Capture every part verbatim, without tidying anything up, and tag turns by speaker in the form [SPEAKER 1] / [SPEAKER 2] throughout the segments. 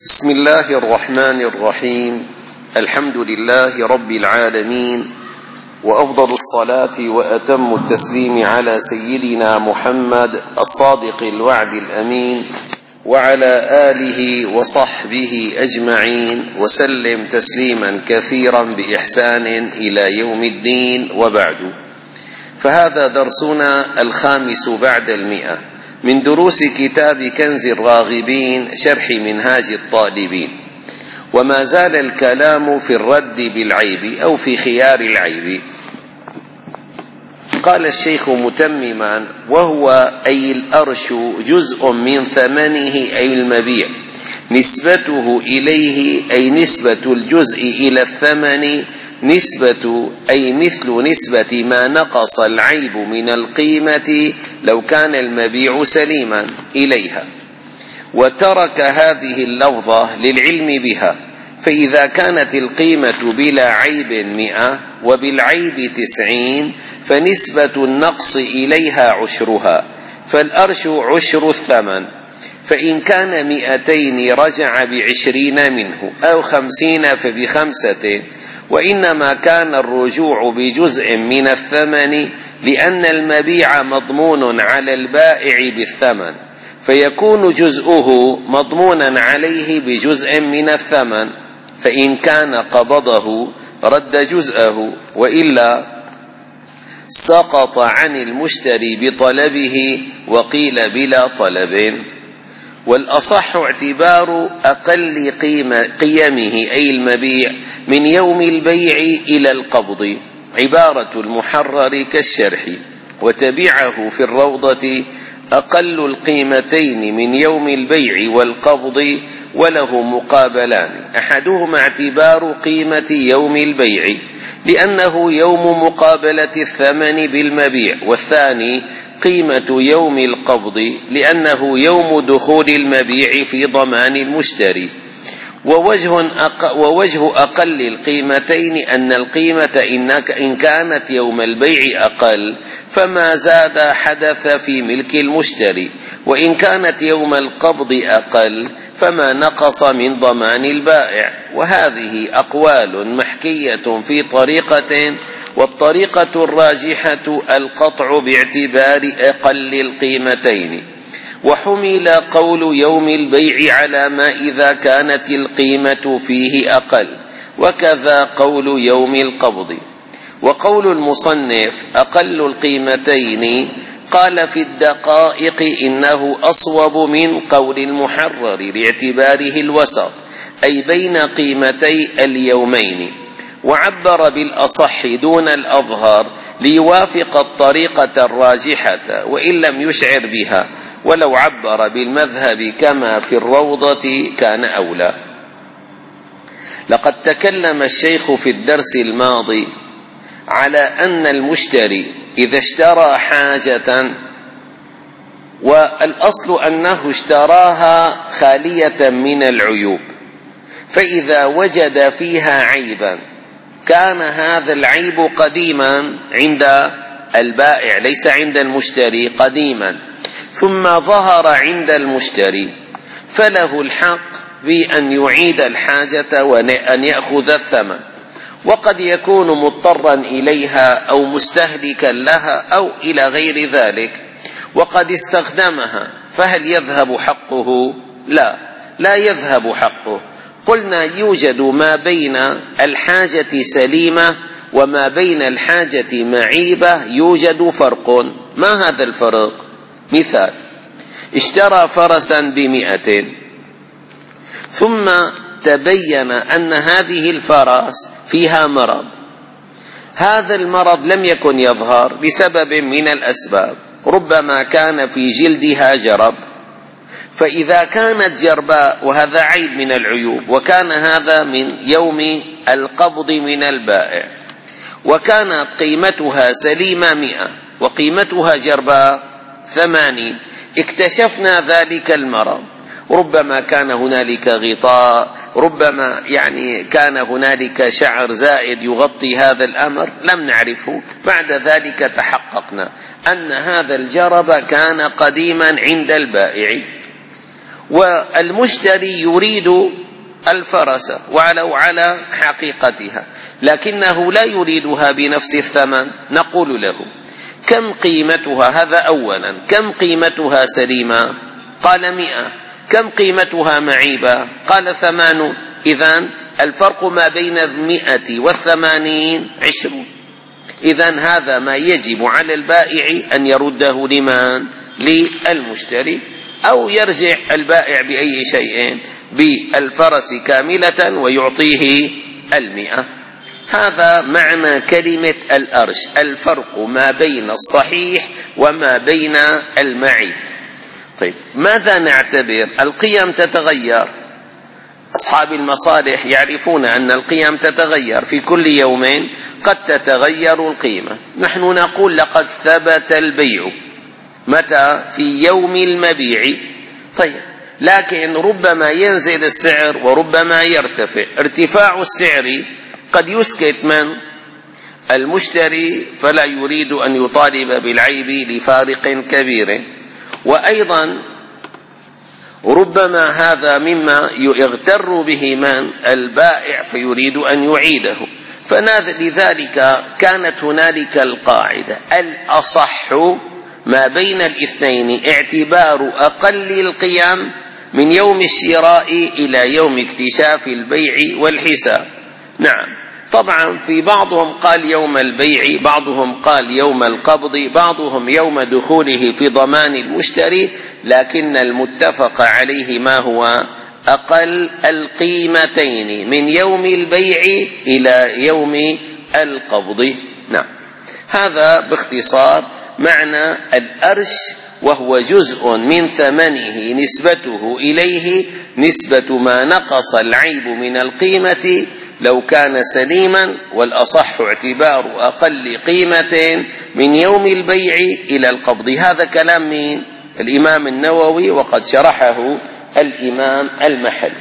[SPEAKER 1] بسم الله الرحمن الرحيم. الحمد لله رب العالمين، وأفضل الصلاة وأتم التسليم على سيدنا محمد الصادق الوعد الأمين، وعلى آله وصحبه أجمعين، وسلم تسليما كثيرا بإحسان إلى يوم الدين. وبعد، فهذا درسنا الخامس بعد المئة من دروس كتاب كنز الراغبين شرح منهاج الطالبين، وما زال الكلام في الرد بالعيب أو في خيار العيب. قال الشيخ متمما: وهو أي الأرش جزء من ثمنه أي المبيع، نسبته إليه أي نسبة الجزء إلى الثمن، نسبة أي مثل نسبة ما نقص العيب من القيمة لو كان المبيع سليما إليها. وترك هذه اللفظة للعلم بها، فإذا كانت القيمة بلا عيب مئة وبالعيب تسعين فنسبة النقص إليها عشرها، فالأرش عشر الثمن. فإن كان مئتين رجع بعشرين منه، أو خمسين فبخمسة. وإنما كان الرجوع بجزء من الثمن لأن المبيع مضمون على البائع بالثمن، فيكون جزءه مضمونا عليه بجزء من الثمن. فإن كان قبضه رد جزءه، وإلا سقط عن المشتري بطلبه، وقيل بلا طلب. والأصح اعتبار أقل قيمة قيمه أي المبيع من يوم البيع إلى القبض، عبارة المحرر كالشرح. وتبعه في الروضة أقل القيمتين من يوم البيع والقبض، وله مقابلان: أحدهما اعتبار قيمة يوم البيع لأنه يوم مقابلة الثمن بالمبيع، والثاني قيمة يوم القبض لأنه يوم دخول المبيع في ضمان المشتري. ووجه, أق... ووجه أقل القيمتين أن القيمة إن كانت يوم البيع أقل فما زاد حدث في ملك المشتري، وإن كانت يوم القبض أقل فما نقص من ضمان البائع. وهذه أقوال محكية في طريقة، والطريقة الراجحة القطع باعتبار أقل القيمتين. وحمل قول يوم البيع على ما إذا كانت القيمة فيه أقل، وكذا قول يوم القبض. وقول المصنف أقل القيمتين قال في الدقائق إنه أصوب من قول المحرر لاعتباره الوسط، أي بين قيمتي اليومين. وعبر بالأصح دون الأظهر ليوافق الطريقة الراجحة وإن لم يشعر بها، ولو عبر بالمذهب كما في الروضة كان أولى. لقد تكلم الشيخ في الدرس الماضي على أن المشتري إذا اشترى حاجة، والأصل أنه اشتراها خالية من العيوب، فإذا وجد فيها عيبا كان هذا العيب قديما عند البائع ليس عند المشتري قديما، ثم ظهر عند المشتري، فله الحق بأن يعيد الحاجة وأن يأخذ الثمن. وقد يكون مضطرا إليها أو مستهلكا لها أو إلى غير ذلك، وقد استخدمها، فهل يذهب حقه؟ لا، لا يذهب حقه. قلنا يوجد ما بين الحاجة سليمة وما بين الحاجة معيبة يوجد فرق. ما هذا الفرق؟ مثال: اشترى فرسا بمئة، ثم تبين أن هذه الفرس فيها مرض. هذا المرض لم يكن يظهر لسبب من الأسباب، ربما كان في جلدها جرب، فإذا كانت جرباء وهذا عيب من العيوب، وكان هذا من يوم القبض من البائع، وكانت قيمتها سليمة مئة وقيمتها جرباء ثمانين، اكتشفنا ذلك المرض، ربما كان هنالك غطاء، ربما يعني كان هنالك شعر زائد يغطي هذا الأمر، لم نعرفه. بعد ذلك تحققنا أن هذا الجرب كان قديما عند البائع، والمشتري يريد الفرس ولو على حقيقتها، لكنه لا يريدها بنفس الثمن. نقول له: كم قيمتها؟ هذا أولا. كم قيمتها سليمة؟ قال: مئة. كم قيمتها معيبة؟ قال: ثمانون. إذن الفرق ما بين المئة والثمانين عشرون. إذن هذا ما يجب على البائع أن يرده لمن؟ للمشتري، أو يرجع البائع بأي شيء بالفرس كاملة ويعطيه المئة. هذا معنى كلمة الأرش، الفرق ما بين الصحيح وما بين المعيب. طيب، ماذا نعتبر؟ القيم تتغير. أصحاب المصالح يعرفون أن القيم تتغير في كل يوم، قد تتغير القيمة. نحن نقول: لقد ثبت البيع. متى؟ في يوم المبيع. طيب، لكن ربما ينزل السعر وربما يرتفع. ارتفاع السعر قد يسكت من؟ المشتري، فلا يريد أن يطالب بالعيب لفارق كبير. وأيضا ربما هذا مما يغتر به من؟ البائع، فيريد أن يعيده. فلذلك كانت هنالك القاعدة: الأصح ما بين الاثنين اعتبار أقل القيم من يوم الشراء إلى يوم اكتشاف البيع والحساب. نعم، طبعا في بعضهم قال يوم البيع، بعضهم قال يوم القبض، بعضهم يوم دخوله في ضمان المشتري، لكن المتفق عليه ما هو؟ أقل القيمتين من يوم البيع إلى يوم القبض. نعم، هذا باختصار معنى الأرش، وهو جزء من ثمنه نسبته إليه نسبة ما نقص العيب من القيمة لو كان سليما، والأصح اعتبار أقل قيمة من يوم البيع إلى القبض. هذا كلام من الإمام النووي، وقد شرحه الإمام المحل.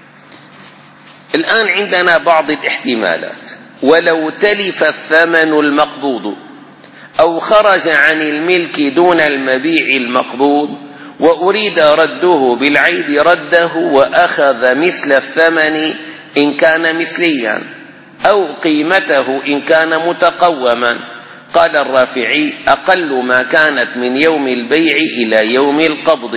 [SPEAKER 1] الآن عندنا بعض الاحتمالات: ولو تلف الثمن المقبوض أو خرج عن الملك دون المبيع المقبوض وأريد رده بالعيب، رده وأخذ مثل الثمن إن كان مثليا، أو قيمته إن كان متقوما. قال الرافعي: أقل ما كانت من يوم البيع إلى يوم القبض،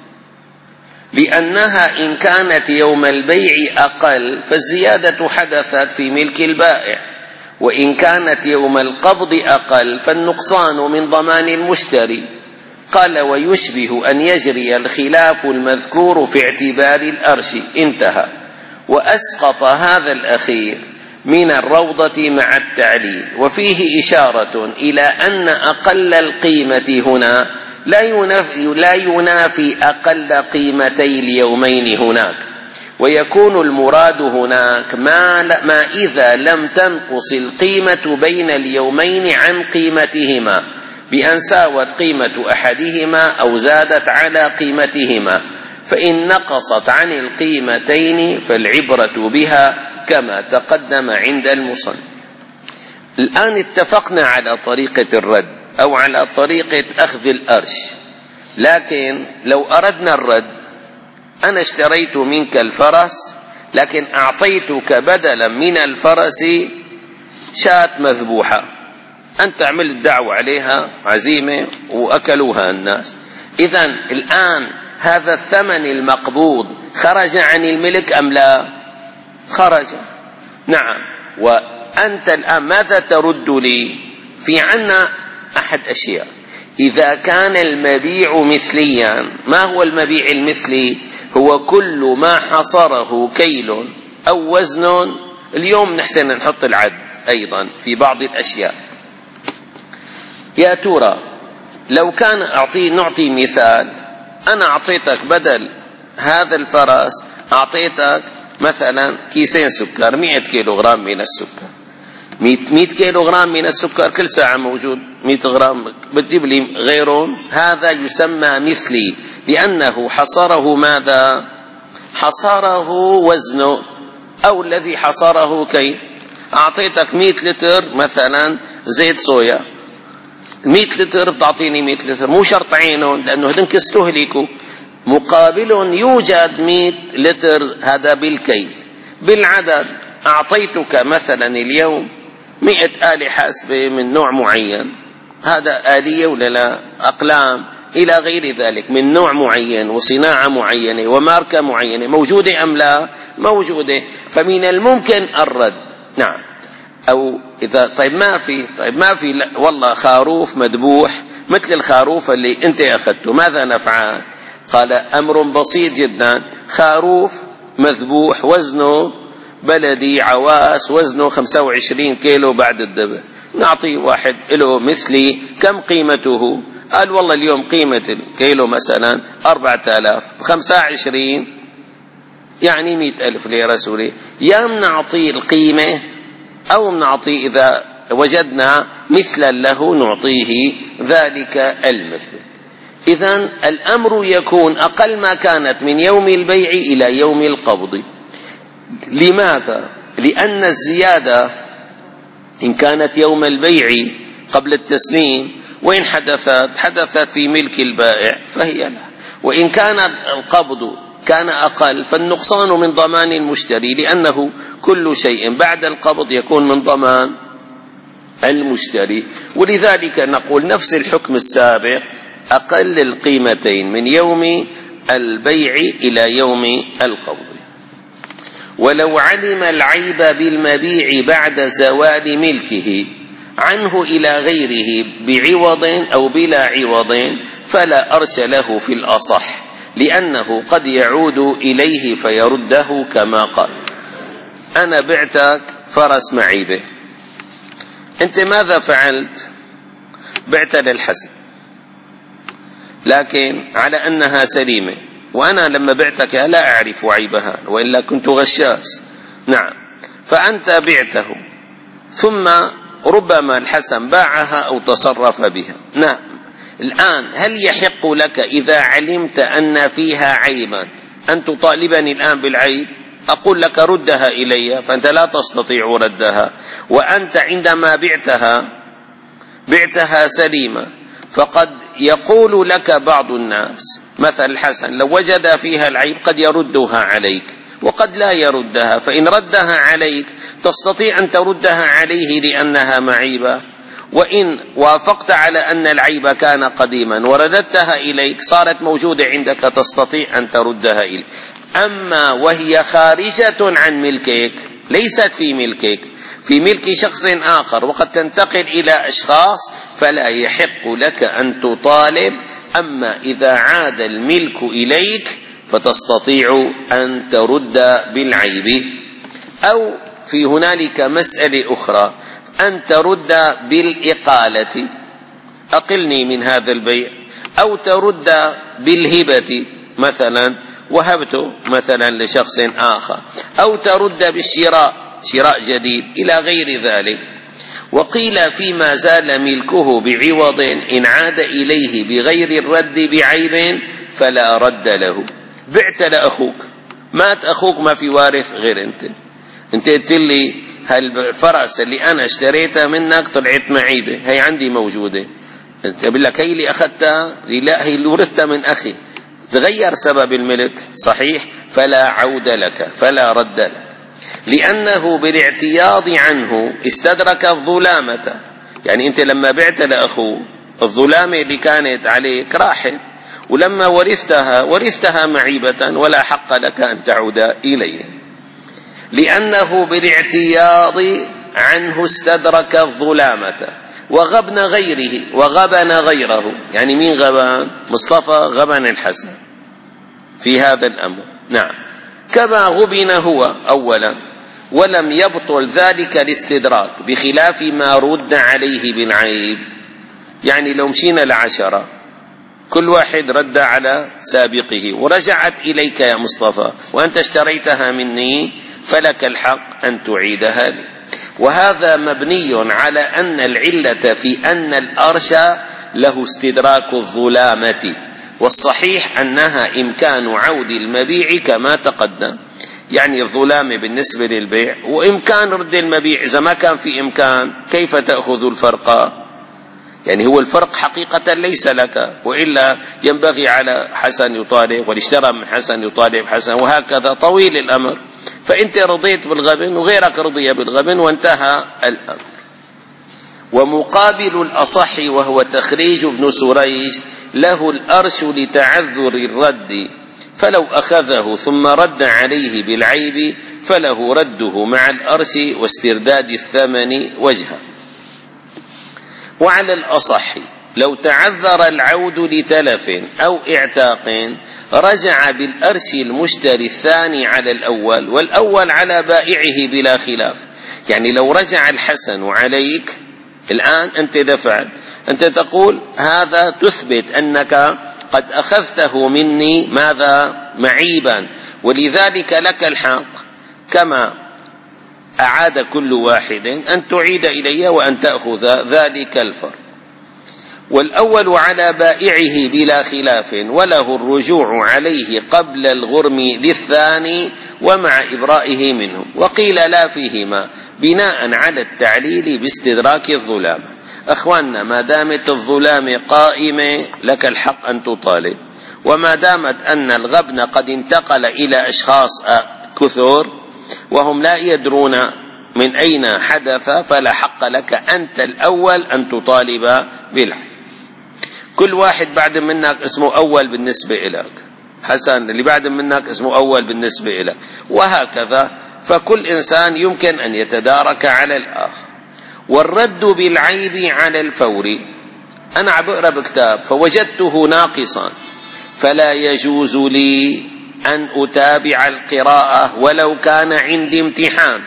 [SPEAKER 1] لأنها إن كانت يوم البيع أقل فالزيادة حدثت في ملك البائع، وإن كانت يوم القبض أقل فالنقصان من ضمان المشتري. قال: ويشبه أن يجري الخلاف المذكور في اعتبار الأرش. انتهى. وأسقط هذا الأخير من الروضة مع التعليل، وفيه إشارة إلى أن أقل القيمة هنا لا ينافي, لا ينافي أقل قيمتي اليومين هناك، ويكون المراد هناك ما, ما إذا لم تنقص القيمة بين اليومين عن قيمتهما بأن ساوت قيمة أحدهما أو زادت على قيمتهما، فإن نقصت عن القيمتين فالعبرة بها كما تقدم عند المصنف. الآن اتفقنا على طريقة الرد أو على طريقة أخذ الأرش، لكن لو أردنا الرد: أنا اشتريت منك الفرس، لكن أعطيتك بدلا من الفرس شاة مذبوحة، أنت عملت دعوة عليها عزيمة وأكلوها الناس. إذن الآن هذا الثمن المقبوض خرج عن الملك أم لا؟ خرج. نعم. وأنت الآن ماذا ترد لي؟ في عنا أحد أشياء: إذا كان المبيع مثليا. ما هو المبيع المثلي؟ هو كل ما حصره كيل أو وزن. اليوم نحسن نحط العد أيضا في بعض الأشياء. يا ترى لو كان أعطي نعطي مثال: أنا أعطيتك بدل هذا الفرس أعطيتك مثلا كيسين سكر، مئة كيلوغرام من السكر، مئة كيلوغرام من السكر كل ساعة موجود مئة غرام، بتجيب لي غيرون. هذا يسمى مثلي، لأنه حصره ماذا؟ حصره وزنه، أو الذي حصره كي أعطيتك مئة لتر مثلا زيت صويا، مئة لتر بتعطيني مئة لتر، مو شرط عينهم لأنه هدنك استهلكوا. مقابل يوجد مئة لتر، هذا بالكيل. بالعدد أعطيتك مثلا اليوم مئة آلة حاسبة من نوع معين، هذا آلية ولا لا؟ أقلام إلى غير ذلك من نوع معين وصناعة معينة وماركة معينة، موجودة أم لا؟ موجودة. فمن الممكن الرد. نعم. أو إذا طيب ما في طيب ما في والله خروف مذبوح مثل الخروف اللي أنت أخذته، ماذا نفعل؟ قال أمر بسيط جدا، خروف مذبوح وزنه بلدي عواس وزنه خمسة وعشرين كيلو بعد الذبح، نعطي واحد له مثلي، كم قيمته؟ قال والله اليوم قيمة الكيلو مثلا أربعة آلاف، خمسة وعشرين يعني مئة ألف ليرة سوري. يا نعطي القيمة أو نعطي إذا وجدنا مثلا له نعطيه ذلك المثل. إذن الأمر يكون أقل ما كانت من يوم البيع إلى يوم القبض. لماذا؟ لأن الزيادة إن كانت يوم البيع قبل التسليم وإن حدثت حدثت في ملك البائع فهي له، وإن كان القبض كان أقل فالنقصان من ضمان المشتري، لأنه كل شيء بعد القبض يكون من ضمان المشتري. ولذلك نقول نفس الحكم السابق، أقل القيمتين من يوم البيع إلى يوم القبض. ولو علم العيب بالمبيع بعد زوال ملكه عنه إلى غيره بعوض أو بلا عوض فلا أرش له في الأصح، لأنه قد يعود إليه فيرده كما قال. أنا بعتك فرس معيبة، أنت ماذا فعلت؟ بعت للحسن لكن على أنها سليمة، وأنا لما بعتك لا أعرف عيبها وإلا كنت غشاش. نعم. فأنت بعته ثم ربما الحسن باعها أو تصرف بها. نعم. الآن هل يحق لك إذا علمت أن فيها عيبا أن تطالبني الآن بالعيب؟ أقول لك ردها إلي، فأنت لا تستطيع ردها، وأنت عندما بعتها بعتها سليمة، فقد يقول لك بعض الناس مثل الحسن لو وجد فيها العيب قد يردها عليك وقد لا يردها، فإن ردها عليك تستطيع أن تردها عليه لأنها معيبة، وإن وافقت على أن العيب كان قديما ورددتها إليك صارت موجودة عندك تستطيع أن تردها إليك. أما وهي خارجة عن ملكك، ليست في ملكك، في ملك شخص آخر وقد تنتقل إلى أشخاص، فلا يحق لك أن تطالب. أما إذا عاد الملك إليك فتستطيع أن ترد بالعيب. أو في هنالك مسألة أخرى، أن ترد بالإقالة، أقلني من هذا البيع، أو ترد بالهبة مثلا وهبته مثلا لشخص آخر، أو ترد بالشراء، شراء جديد إلى غير ذلك. وقيل فيما زال ملكه بعوض إن عاد إليه بغير الرد بعيب فلا رد له. بعت لأخوك، مات أخوك ما في وارث غير أنت، أنت قلت لي هالفرس اللي أنا اشتريتها منك طلعت معيبة، هي عندي موجودة، أنت بقول لك هي اللي أخذتها؟ لا، هي اللي ورثتها من أخي، تغير سبب الملك صحيح، فلا عود لك فلا رد لك، لأنه بالاعتياض عنه استدرك الظلامة. يعني أنت لما بعت لأخوه الظلامة اللي كانت عليك راحت، ولما ورثتها ورثتها معيبة ولا حق لك أن تعود إليه، لأنه بالاعتياض عنه استدرك الظلامة. وغبن غيره وغبن غيره، يعني مين غبن؟ مصطفى غبن الحسن في هذا الأمر. نعم. كما غبن هو أولا ولم يبطل ذلك الاستدراك، بخلاف ما رد عليه بالعيب. يعني لو مشينا لعشرة كل واحد رد على سابقه ورجعت إليك يا مصطفى وأنت اشتريتها مني، فلك الحق أن تعيدها لي. وهذا مبني على أن العلة في أن الأرش له استدراك الظلامة، والصحيح أنها إمكان عود المبيع كما تقدم، يعني الظلامة بالنسبة للبيع وإمكان رد المبيع. إذا ما كان في إمكان كيف تأخذ الفرق؟ يعني هو الفرق حقيقة ليس لك، وإلا ينبغي على حسن يطالب، والاشترى من حسن يطالب حسن، وهكذا طويل الأمر. فأنت رضيت بالغبن وغيرك رضي بالغبن وانتهى الأمر. ومقابل الأصح وهو تخريج ابن سريج له الأرش لتعذر الرد، فلو أخذه ثم رد عليه بالعيب فله رده مع الأرش واسترداد الثمن وجها. وعلى الأصح لو تعذر العود لتلف أو اعتاق رجع بالأرش المشتري الثاني على الأول، والأول على بائعه بلا خلاف. يعني لو رجع الحسن عليك الآن أنت دفعت، أنت تقول هذا تثبت أنك قد أخذته مني ماذا معيبا، ولذلك لك الحق كما أعاد كل واحد أن تعيد إلي وأن تأخذ ذلك الفرق. والأول على بائعه بلا خلاف وله الرجوع عليه قبل الغرم للثاني ومع إبرائه منه. وقيل لا فيهما بناء على التعليل باستدراك الظلام. أخواننا، ما دامت الظلام قائمة لك الحق أن تطالب، وما دامت أن الغبن قد انتقل إلى أشخاص كثر وهم لا يدرون من أين حدث فلا حق لك أنت الأول أن تطالب بالعين. كل واحد بعد منك اسمه أول بالنسبة إليك، حسن اللي بعد منك اسمه أول بالنسبة إليك، وهكذا. فكل إنسان يمكن أن يتدارك على الآخر. والرد بالعيب على الفور، أنا عم بقرأ بكتاب فوجدته ناقصا فلا يجوز لي أن أتابع القراءة ولو كان عندي امتحان،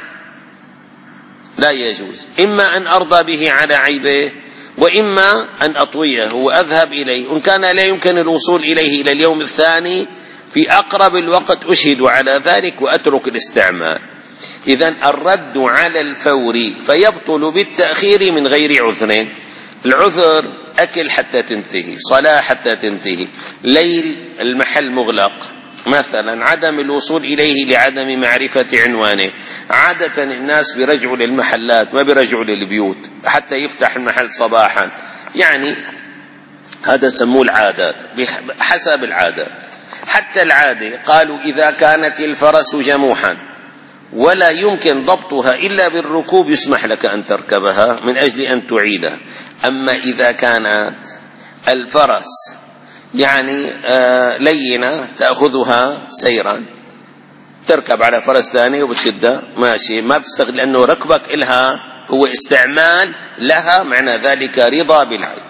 [SPEAKER 1] لا يجوز. إما أن أرضى به على عيبه، وإما أن أطويه وأذهب إليه، وإن كان لا يمكن الوصول إليه إلى اليوم الثاني في أقرب الوقت أشهد على ذلك وأترك الاستعمال. إذن الرد على الفور فيبطل بالتأخير من غير عذر. العذر أكل حتى تنتهي، صلاة حتى تنتهي، ليل المحل مغلق مثلا، عدم الوصول إليه لعدم معرفة عنوانه. عادة الناس بيرجعوا للمحلات ما بيرجعوا للبيوت حتى يفتح المحل صباحا، يعني هذا سموه العادات، بحسب العادات. حتى العادة قالوا إذا كانت الفرس جموحا ولا يمكن ضبطها إلا بالركوب يسمح لك أن تركبها من أجل أن تعيدها. أما إذا كانت الفرس يعني آه لينة تأخذها سيرا، تركب على فرس ثاني وبتشدها ماشي، ما بتستغل لأنه ركبك إلها هو استعمال لها، معنى ذلك رضا بالعيب.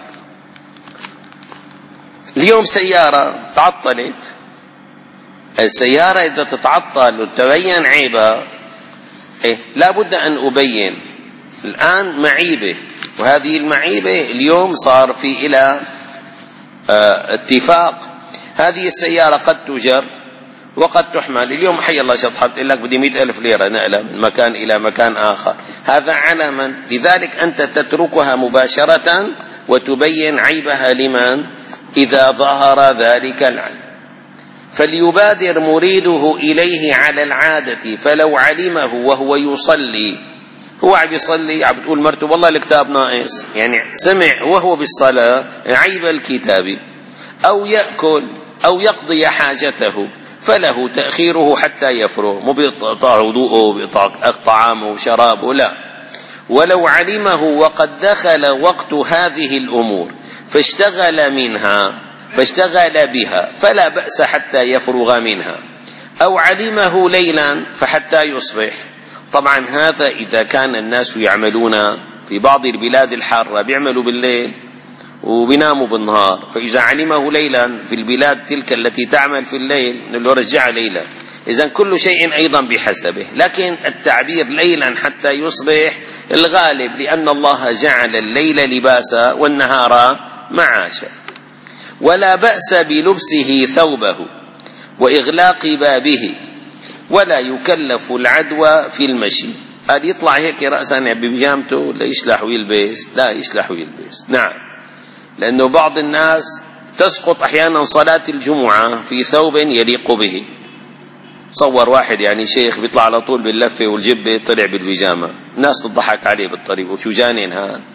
[SPEAKER 1] اليوم سيارة تعطلت، السيارة إذا تتعطل وتبين عيبها إيه؟ لا بد أن أبين الآن معيبة، وهذه المعيبة اليوم صار في إلى اه اتفاق. هذه السيارة قد تجر وقد تحمل. اليوم حي الله شطحت لك بدي مئة ألف ليرة نقلة من مكان إلى مكان آخر، هذا على من؟ لذلك أنت تتركها مباشرة وتبين عيبها لمن؟ إذا ظهر ذلك العيب. فليبادر مريده إليه على العادة، فلو علمه وهو يصلي، هو عم يصلي عم بتقول مرته والله الكتاب ناقص، يعني سمع وهو بالصلاة عيب الكتاب، أو يأكل أو يقضي حاجته فله تأخيره حتى يفرغ، مو بيقطع وضوءه بيقطع طعامه وشرابه، لا. ولو علمه وقد دخل وقت هذه الأمور فاشتغل منها فاشتغل بها فلا بأس حتى يفرغ منها، أو علمه ليلا فحتى يصبح. طبعا هذا إذا كان الناس يعملون في بعض البلاد الحارة بيعملوا بالليل وبيناموا بالنهار، فإذا علمه ليلا في البلاد تلك التي تعمل في الليل نقول له رجع ليلا. إذن كل شيء أيضا بحسبه، لكن التعبير ليلا حتى يصبح الغالب، لأن الله جعل الليل لباسا والنهار معاشا. ولا بأس بلبسه ثوبه وإغلاق بابه، ولا يكلف العدوى في المشي. قال يطلع هيك رأسا ببيجامته لا يشلح ويلبس، لا يشلح ويلبس، نعم، لأنه بعض الناس تسقط أحيانا صلاة الجمعة في ثوب يليق به. صور واحد يعني شيخ بيطلع على طول باللفة والجبة طلع بالبيجامة، الناس تضحك عليه بالطريق وشو جانين هذا،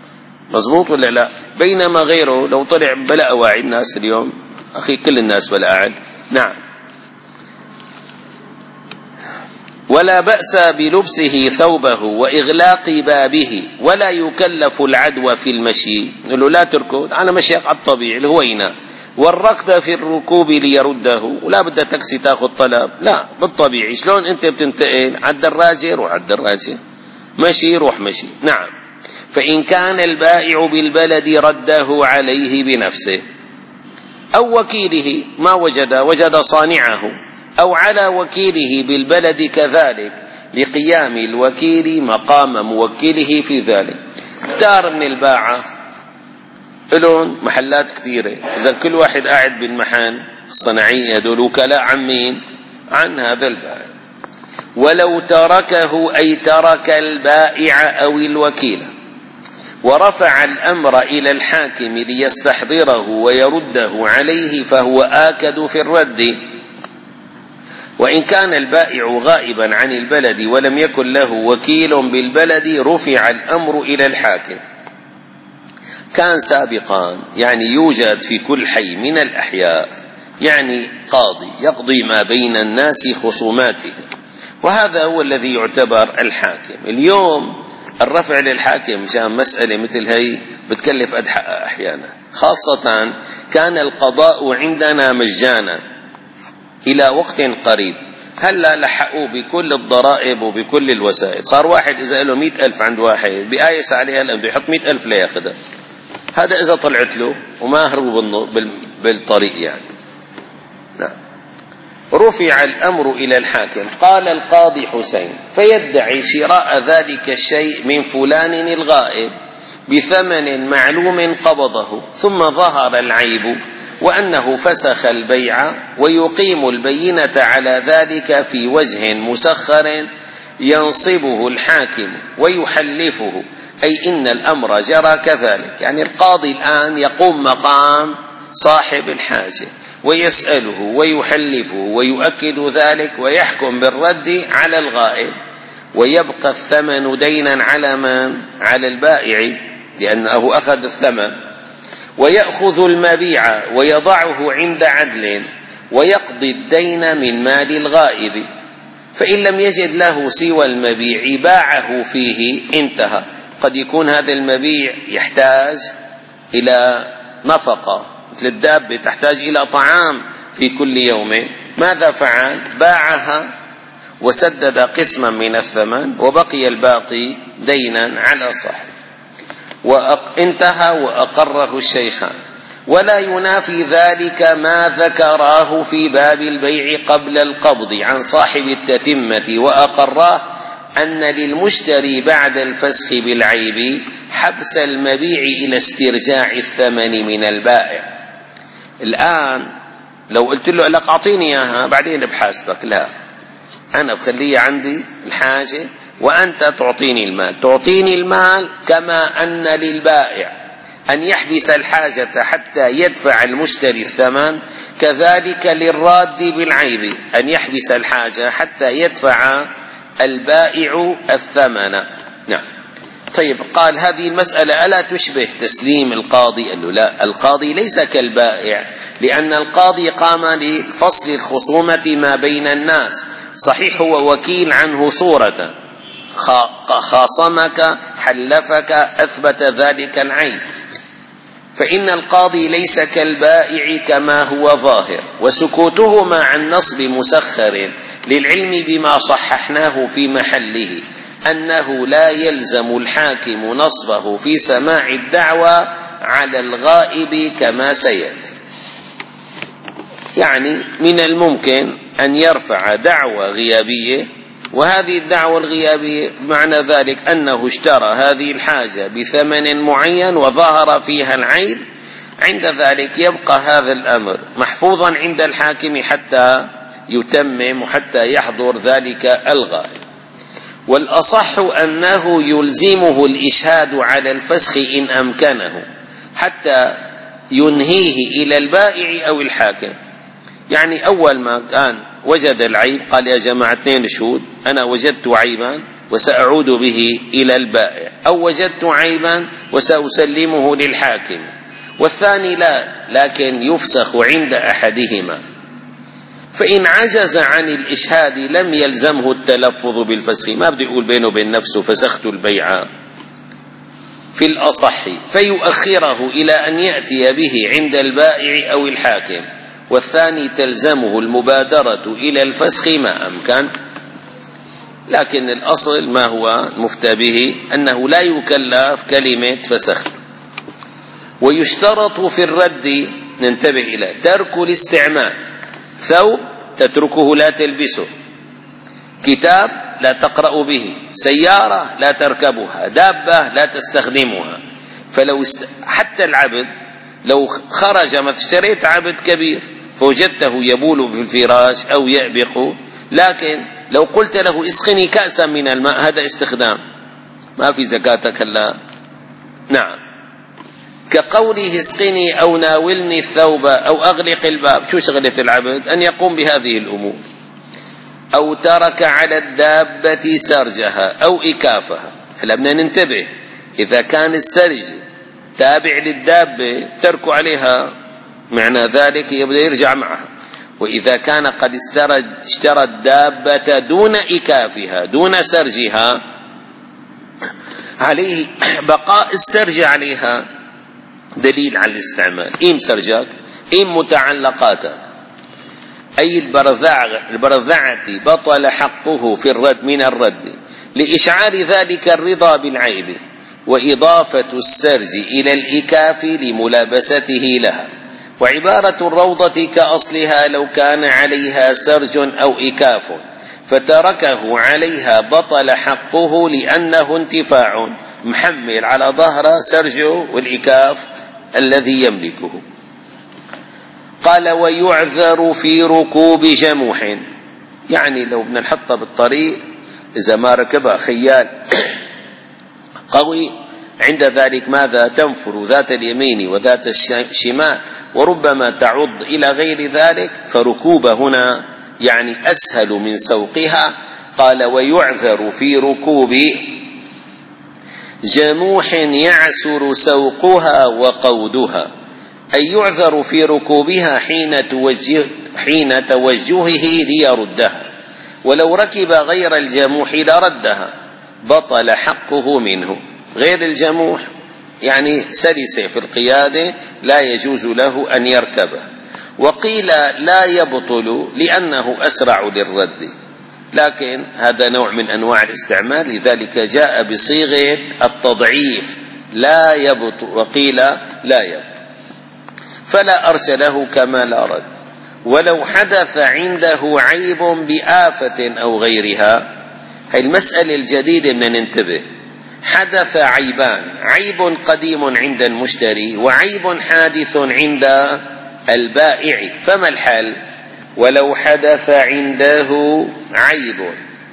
[SPEAKER 1] مظبوط ولا لا؟ بينما غيره لو طلع بلا أواعي الناس اليوم، أخي كل الناس بلا أعد. نعم. ولا بأس بلبسه ثوبه وإغلاق بابه ولا يكلف العدوى في المشي، يقول له لا تركض على مشيك على الطبيعي الهوينة، والركض في الركوب ليرده، ولا بدها تاكسي تاخذ طلب، لا بالطبيعي. شلون انت بتنتقل؟ على الدراجة روح على الدراجة، مشي روح مشي. نعم. فإن كان البائع بالبلد رده عليه بنفسه أو وكيله ما وجد وجد صانعه، أو على وكيله بالبلد كذلك، لقيام الوكيل مقام موكله في ذلك. دار من الباعة لهم محلات كثيرة، إذا كل واحد قاعد بالمحل الصناعية هذول وكلاء عن مين؟ عن هذا البائع. ولو تركه أي ترك البائع أو الوكيل ورفع الأمر إلى الحاكم ليستحضره ويرده عليه فهو آكد في الرد. وإن كان البائع غائبا عن البلد ولم يكن له وكيل بالبلد رفع الأمر إلى الحاكم. كان سابقا يعني يوجد في كل حي من الأحياء يعني قاضي يقضي ما بين الناس خصوماته، وهذا هو الذي يعتبر الحاكم. اليوم الرفع للحاكم مشان مسألة مثل هي بتكلف قد حقها أحيانا، خاصة كان القضاء عندنا مجانا إلى وقت قريب، هلا لحقوه بكل الضرائب وبكل الوسائل. صار واحد إذا له مئة ألف عند واحد بآيس عليها لأنه يحط مئة ألف ليأخذها، هذا إذا طلعت له وما هربوا بالطريق يعني. نعم. رفع الأمر إلى الحاكم. قال القاضي حسين: فيدعي شراء ذلك الشيء من فلان الغائب بثمن معلوم قبضه، ثم ظهر العيب وأنه فسخ البيع، ويقيم البينة على ذلك في وجه مسخر ينصبه الحاكم ويحلفه، أي إن الأمر جرى كذلك. يعني القاضي الآن يقوم مقام صاحب الحاجة ويسأله ويحلفه ويؤكد ذلك ويحكم بالرد على الغائب، ويبقى الثمن دينا على من؟ على البائع لأنه أخذ الثمن، ويأخذ المبيع ويضعه عند عدل ويقضي الدين من مال الغائب، فإن لم يجد له سوى المبيع باعه فيه انتهى. قد يكون هذا المبيع يحتاج إلى نفقة مثل الدابة تحتاج إلى طعام في كل يوم، ماذا فعل؟ باعها وسدد قسما من الثمن وبقي الباقي دينا على صاحب، وانتهى وأقره الشيخان. ولا ينافي ذلك ما ذكراه في باب البيع قبل القبض عن صاحب التتمة وأقراه، أن للمشتري بعد الفسخ بالعيب حبس المبيع إلى استرجاع الثمن من البائع. الآن لو قلت له لك أعطيني إياها بعدين بحاسبك، لا، أنا بخليها عندي الحاجة وأنت تعطيني المال. تعطيني المال كما أن للبائع أن يحبس الحاجة حتى يدفع المشتري الثمن، كذلك للراد بالعيب أن يحبس الحاجة حتى يدفع البائع الثمن. نعم. طيب، قال هذه المسألة ألا تشبه تسليم القاضي؟ قال له لا، القاضي ليس كالبائع، لأن القاضي قام لفصل الخصومة ما بين الناس. صحيح هو وكيل عنه صورة، خاصمك حلفك أثبت ذلك العيب، فإن القاضي ليس كالبائع كما هو ظاهر. وسكوتهما عن نصب مسخر للعلم بما صححناه في محله، أنه لا يلزم الحاكم نصبه في سماع الدعوى على الغائب كما سيأتي. يعني من الممكن أن يرفع دعوى غيابية، وهذه الدعوى الغيابية معنى ذلك أنه اشترى هذه الحاجة بثمن معين وظهر فيها العيب، عند ذلك يبقى هذا الأمر محفوظا عند الحاكم حتى يتمم وحتى يحضر ذلك الغائب. والأصح أنه يلزمه الإشهاد على الفسخ إن أمكنه حتى ينهيه إلى البائع أو الحاكم. يعني أول ما كان وجد العيب قال يا جماعة اثنين شهود، أنا وجدت عيبا وسأعود به إلى البائع، أو وجدت عيبا وسأسلمه للحاكم، والثاني لا، لكن يفسخ عند أحدهما. فإن عجز عن الإشهاد لم يلزمه التلفظ بالفسخ، ما بده يقول بينه وبين نفسه فسخت البيع في الأصح، فيؤخره إلى أن يأتي به عند البائع أو الحاكم، والثاني تلزمه المبادرة إلى الفسخ ما أمكن. لكن الأصل ما هو مفتى به أنه لا يكلف كلمة فسخ. ويشترط في الرد، ننتبه إلى ترك الاستعمال، ثوب تتركه لا تلبسه، كتاب لا تقرأ به، سيارة لا تركبها، دابة لا تستخدمها. فلو است... حتى العبد لو خرج، ما اشتريت عبد كبير فوجدته يبول في الفراش أو يأبق، لكن لو قلت له اسقني كأسا من الماء، هذا استخدام، ما في زكاة كلا. نعم، كقوله اسقني أو ناولني الثوب أو أغلق الباب. شو شغلة العبد؟ أن يقوم بهذه الأمور. أو ترك على الدابة سرجها أو إكافها. هلا بدنا ننتبه، إذا كان السرج تابع للدابة ترك عليها معنى ذلك يبدأ يرجع معها. وإذا كان قد اشترى الدابة دون إكافها دون سرجها، عليه بقاء السرج عليها دليل على الاستعمال. إيم سرجك، إيم متعلقاتك، أي البرذع البرذعة بطل حقه في الرد من الرد لإشعار ذلك الرضا بالعيب، وإضافة السرج إلى الإكاف لملابسته لها. وعبارة الروضة كأصلها لو كان عليها سرج أو إكاف فتركه عليها بطل حقه لأنه انتفاع، محمل على ظهره سرجه والإكاف الذي يملكه. قال ويعذر في ركوب جموح، يعني لو بدنا نحطها بالطريق إذا ما ركبها خيال قوي، عند ذلك ماذا؟ تنفر ذات اليمين وذات الشمال، وربما تعض إلى غير ذلك، فركوبة هنا يعني أسهل من سوقها. قال ويعذر في ركوب جموح يعسر سوقها وقودها، أي يعذر في ركوبها حين توجه حين توجهه ليردها، ولو ركب غير الجموح لردها بطل حقه منه. غير الجموح يعني سلس في القيادة لا يجوز له أن يركبه. وقيل لا يبطل لأنه أسرع للرد، لكن هذا نوع من أنواع الاستعمال، لذلك جاء بصيغة التضعيف لا يبطل، وقيل لا يبطل، فلا أرش له كما لا رد. ولو حدث عنده عيب بآفة أو غيرها، هي المسألة الجديدة بدنا ننتبه. حدث عيبان، عيب قديم عند المشتري وعيب حادث عند البائع، فما الحل؟ ولو حدث عنده عيب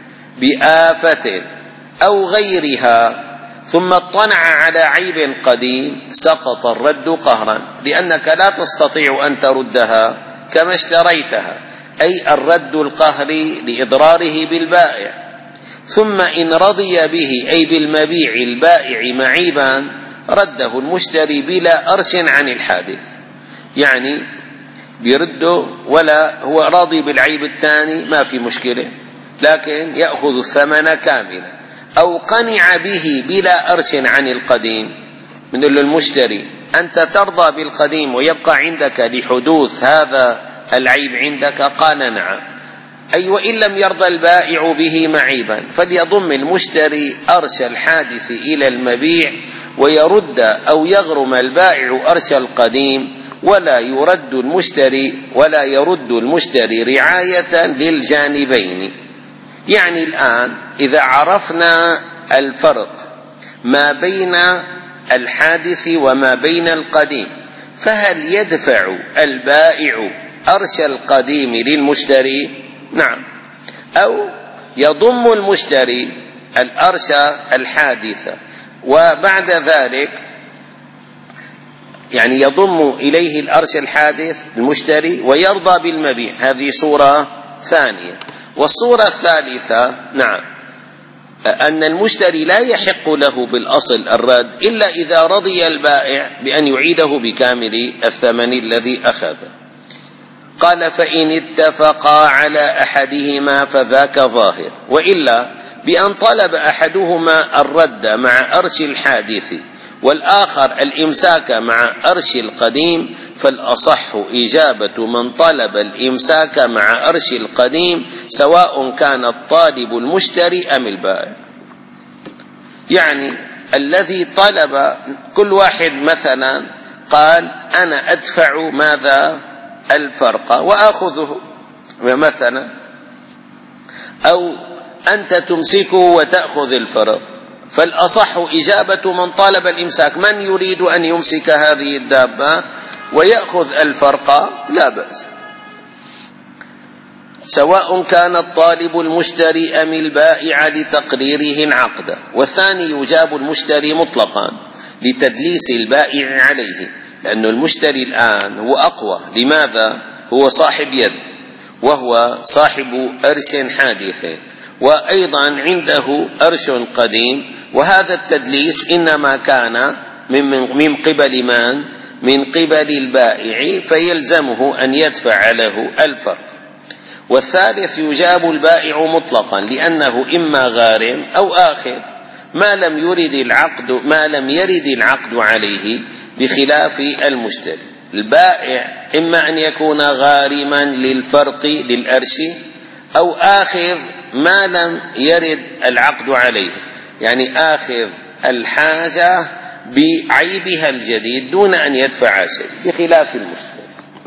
[SPEAKER 1] بآفة أو غيرها ثم اطلع على عيب قديم سقط الرد قهرا، لأنك لا تستطيع أن تردها كما اشتريتها، أي الرد القهري لإضراره بالبائع. ثم إن رضي به أي بالمبيع البائع معيبا رده المشتري بلا أرش عن الحادث، يعني بيرده ولا هو راضي بالعيب الثاني ما في مشكلة، لكن يأخذ الثمن كاملا. أو قنع به بلا أرش عن القديم، من المشتري أنت ترضى بالقديم ويبقى عندك لحدوث هذا العيب عندك؟ قال نعم. أي وإن لم يرضى البائع به معيبا فليضم المشتري أرش الحادث إلى المبيع ويرد أو يغرم البائع أرش القديم، ولا يرد المشتري ولا يرد المشتري رعاية للجانبين. يعني الآن إذا عرفنا الفرق ما بين الحادث وما بين القديم، فهل يدفع البائع أرش القديم للمشتري؟ نعم. أو يضم المشتري الأرش الحادثة وبعد ذلك يعني يضم إليه الأرش الحادث المشتري ويرضى بالمبيع، هذه صورة ثانية. والصورة الثالثة نعم أن المشتري لا يحق له بالأصل الرد إلا إذا رضي البائع بأن يعيده بكامل الثمن الذي أخذه. قال: فإن اتفقا على أحدهما فذاك ظاهر، وإلا بأن طلب أحدهما الرد مع أرش الحادث والآخر الإمساك مع أرش القديم، فالأصح إجابة من طلب الإمساك مع أرش القديم، سواء كان الطالب المشتري أم البائع. يعني الذي طلب، كل واحد مثلا قال: أنا أدفع ماذا؟ الفرق وآخذه مثلا، أو أنت تمسكه وتأخذ الفرق، فالأصح إجابة من طالب الإمساك. من يريد أن يمسك هذه الدابة ويأخذ الفرق لا بأس، سواء كان الطالب المشتري أم البائع لتقريره العقد. والثاني يجاب المشتري مطلقا لتدليس البائع عليه، لأن المشتري الآن هو أقوى. لماذا؟ هو صاحب يد، وهو صاحب أرش حادث، وأيضا عنده أرش قديم، وهذا التدليس إنما كان من من قبل من؟ من قبل البائع، فيلزمه أن يدفع له الفرق. والثالث يجاب البائع مطلقا، لأنه إما غارم أو آخذ، ما لم يرد العقد ما لم يرد العقد عليه، بخلاف المشتري. البائع إما أن يكون غارما للفرق للأرش، أو آخذ ما لم يرد العقد عليه، يعني آخذ الحاجة بعيبها الجديد دون أن يدفع شيء، بخلاف المشتري.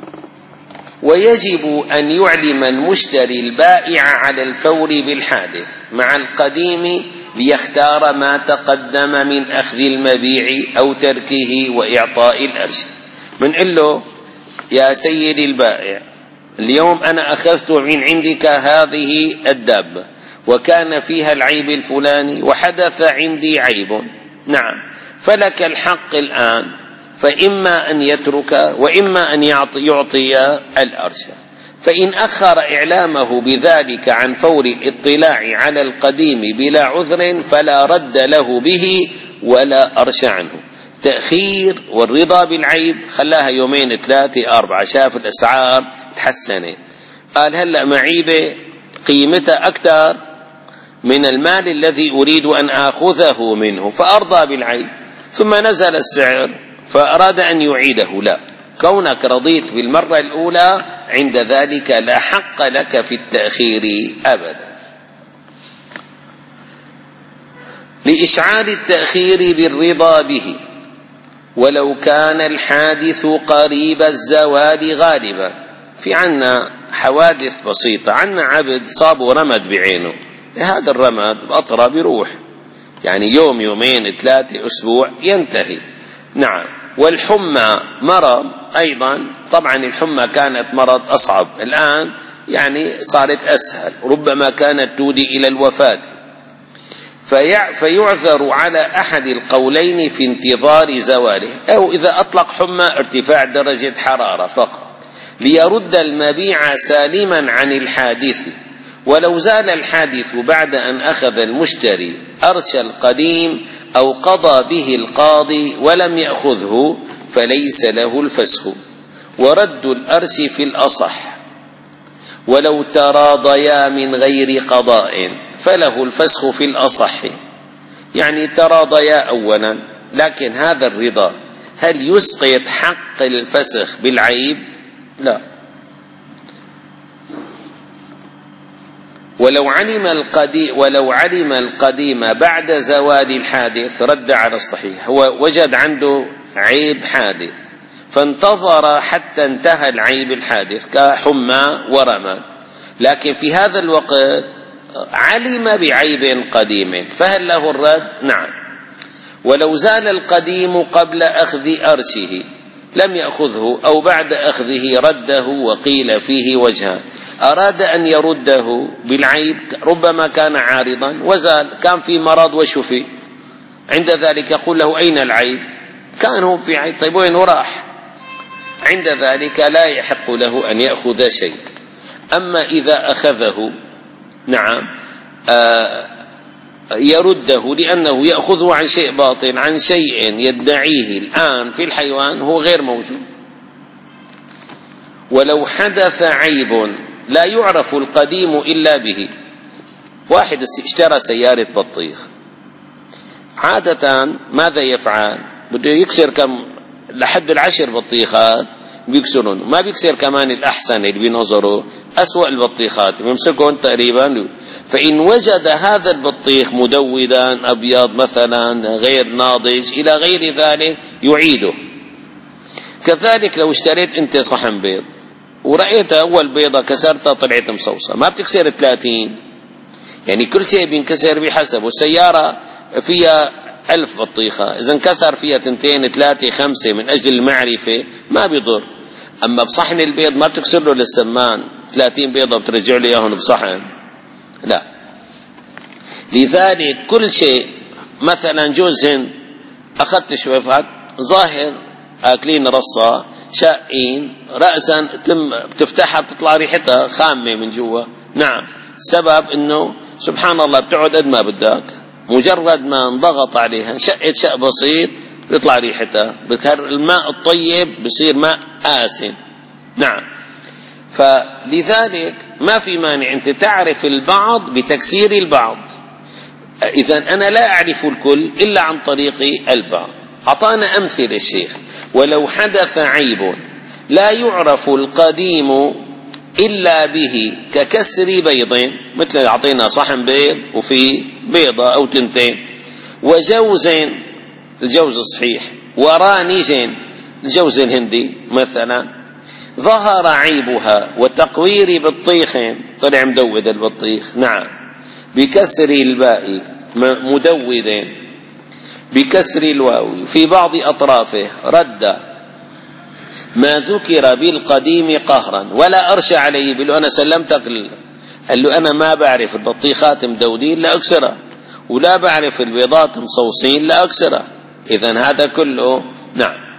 [SPEAKER 1] ويجب أن يعلم المشتري البائع على الفور بالحادث مع القديم، ليختار ما تقدم من أخذ المبيع أو تركه وإعطاء الأرش. من قل له: يا سيدي البائع، اليوم أنا أخذت من عندك هذه الدابة وكان فيها العيب الفلاني وحدث عندي عيب، نعم، فلك الحق الآن، فإما أن يترك وإما أن يعطي, يعطي الأرش. فإن أخر إعلامه بذلك عن فور الاطلاع على القديم بلا عذر فلا رد له به ولا أرش عنه. تأخير والرضا بالعيب خلاها يومين ثلاثة أربعة، شاف الأسعار تحسنت، قال: هلأ معيبة قيمتها أكثر من المال الذي أريد أن آخذه منه، فأرضى بالعيب، ثم نزل السعر فأراد أن يعيده. لا، كونك رضيت بالمرة الأولى عند ذلك لا حق لك في التأخير أبدا. لإشعار التأخير بالرضا به، ولو كان الحادث قريب الزوال غالبا. في عنا حوادث بسيطة، عنا عبد صابه رمد بعينه، هذا الرمد بأطرى بروح، يعني يوم يومين ثلاثة أسبوع ينتهي، نعم. والحمى مرض أيضا، طبعا الحمى كانت مرض أصعب، الآن يعني صارت أسهل، ربما كانت تودي إلى الوفاة، فيعذر على أحد القولين في انتظار زواله، أو إذا أطلق حمى ارتفاع درجة حرارة فقط، ليرد المبيع سالما عن الحادث. ولو زال الحادث بعد أن أخذ المشتري أرش القديم أو قضى به القاضي ولم يأخذه فليس له الفسخ، ورد الأرش في الأصح. ولو تراضيا من غير قضاء فله الفسخ في الأصح، يعني تراضيا أولا، لكن هذا الرضا هل يسقط حق الفسخ بالعيب؟ لا. ولو علم القديم ولو علم القديم بعد زوال الحادث رد على الصحيح. هو وجد عنده عيب حادث فانتظر حتى انتهى العيب الحادث كحمى ورمى، لكن في هذا الوقت علم بعيب قديم، فهل له الرد؟ نعم. ولو زال القديم قبل أخذ أرشه لم يأخذه، أو بعد أخذه رده، وقيل فيه وجهان: أراد أن يرده بالعيب، ربما كان عارضا وزال، كان في مرض وشفي، عند ذلك يقول له: أين العيب؟ كان هو في عيب، طيب وين راح؟ عند ذلك لا يحق له أن يأخذ شيء. أما إذا أخذه، نعم، يرده لأنه يأخذه عن شيء باطل، عن شيء يدعيه الآن في الحيوان هو غير موجود. ولو حدث عيب لا يعرف القديم إلا به. واحد اشترى سيارة بطيخ، عادة ماذا يفعل؟ بده يكسر كم لحد العشر بطيخات بيكسرون، ما بيكسر كمان الأحسن اللي بنظره أسوأ البطيخات بيمسكون تقريبا. فإن وجد هذا البطيخ مدودا أبيض مثلا غير ناضج إلى غير ذلك يعيده. كذلك لو اشتريت أنت صحن بيض ورأيت أول بيضة كسرتها طلعت مصوصة، ما بتكسر ثلاثين، يعني كل شيء بينكسر بحسب. والسيارة فيها ألف بطيخة، إذا انكسر فيها تنتين ثلاثة خمسة من أجل المعرفة ما بيضر. أما بصحن البيض ما بتكسر له للسمان ثلاثين بيضة بترجع له إياهم بصحن، لا. لذلك كل شيء مثلا جوز هند أخذت شوي فات ظاهر آكلين رصة شائين رأسا بتفتحها بتطلع ريحتها خامة من جوا، نعم، سبب إنه سبحان الله بتقعد قد ما بدك، مجرد ما انضغط عليها شقت شق بسيط بيطلع ريحتها. الماء الطيب بصير ماء آسن، نعم. فلذلك ما في مانع أنت تعرف البعض بتكسير البعض. إذن أنا لا أعرف الكل إلا عن طريق البعض. أعطانا أمثلة الشيخ: ولو حدث عيب لا يعرف القديم إلا به ككسر بيض، مثل أعطينا صحن بيض وفي بيضة أو تنتين، وجوز الجوز الصحيح، ورانج الجوز الهندي مثلا، ظهر عيبها وتقوير بطيخ طلع مدود البطيخ، نعم، بكسر الباء مدود بكسر الواو في بعض أطرافه، رد ما ذكر بالقديم قهرا ولا أرشى عليه. بل أنا سلمتك، قال له أنا ما بعرف البطيخات مدودين لا أكسرها، ولا بعرف البيضات مصوصين لا أكسرها. إذن هذا كله، نعم،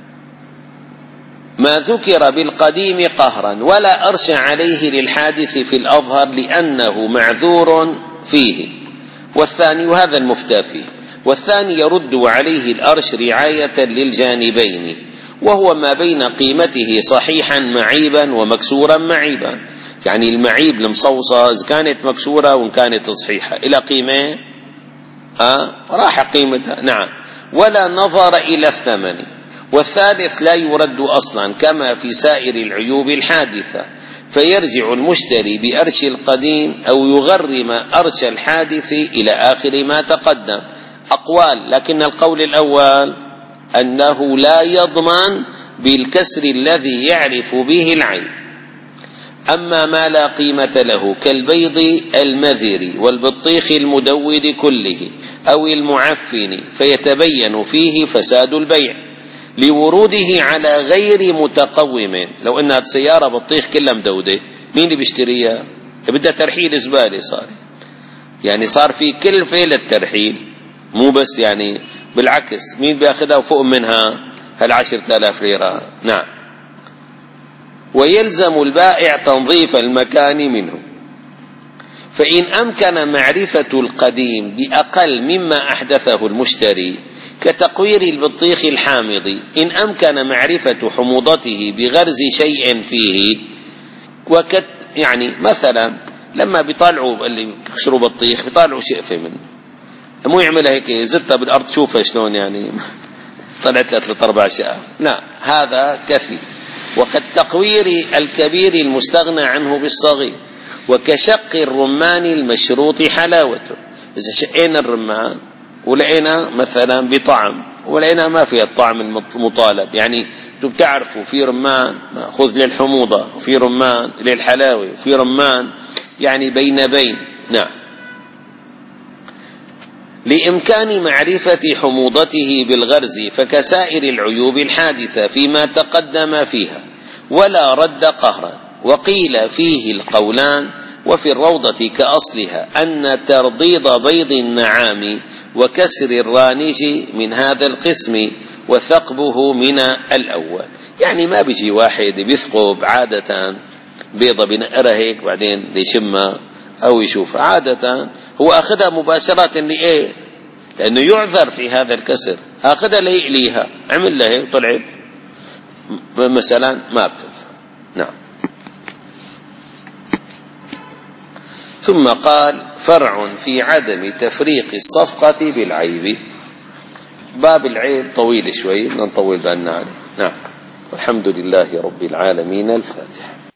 [SPEAKER 1] ما ذكر بالقديم قهرا ولا أرشى عليه للحادث في الأظهر لأنه معذور فيه. والثاني، وهذا المفتى فيه، والثاني يرد عليه الأرش رعاية للجانبين، وهو ما بين قيمته صحيحا معيبا ومكسورا معيبا. يعني المعيب المصوصة إذا كانت مكسورة وإن كانت صحيحة إلى قيمة آه راح قيمتها، نعم، ولا نظر إلى الثمن. والثالث لا يرد أصلا كما في سائر العيوب الحادثة، فيرجع المشتري بأرش القديم أو يغرم أرش الحادث إلى آخر ما تقدم. أقوال، لكن القول الأول أنه لا يضمن بالكسر الذي يعرف به العيب. أما ما لا قيمة له كالبيض المذر والبطيخ المدود كله أو المعفن فيتبين فيه فساد البيع لوروده على غير متقوم. لو أنها سيارة بطيخ كلها مدودة، مين اللي بيشتريها؟ بدها ترحيل زبالة، صار يعني صار في كلفة للترحيل، مو بس يعني بالعكس، مين بياخدها وفوق منها هالعشرة آلاف ليرة، نعم. ويلزم البائع تنظيف المكان منه، فإن أمكن معرفة القديم بأقل مما أحدثه المشتري كتقوير البطيخ الحامض، إن أمكن معرفة حموضته بغرز شيء فيه، وكت يعني مثلا لما بيطالعوا اللي يكسروا بطيخ بيطالعوا شقفة منه، مو يعملها هيك زتها بالأرض شوفها شلون يعني طلعت ثلاث أربع شقف، لا، هذا كفي. وقد تقوير الكبير المستغنى عنه بالصغير، وكشق الرمان المشروط حلاوته. إذا شقينا الرمان ولقينا مثلا بطعم ولقينا ما فيها الطعم المطالب، يعني بتعرفوا في رمان مأخوذ للحموضة وفي رمان للحلاوة وفي رمان يعني بين بين، نعم. لإمكان معرفة حموضته بالغرز فكسائر العيوب الحادثة فيما تقدم فيها، ولا رد قهرا. وقيل فيه القولان، وفي الروضة كأصلها أن ترضيض بيض النعام وكسر الرانج من هذا القسم وثقبه من الأول. يعني ما بيجي واحد بيثقب عادة بيضة بنقرها هيك بعدين يشمها أو يشوفها، عادة هو أخذها مباشرة لإيه؟ لأنه يعذر في هذا الكسر، أخذها ليقليها، عمل له هيك طلعت مثلا ما بتنفع. نعم. ثم قال فرع في عدم تفريق الصفقة بالعيب. باب العيب طويل شوي، بدنا نطول بالنا عليه. نعم. والحمد لله رب العالمين. الفاتحة.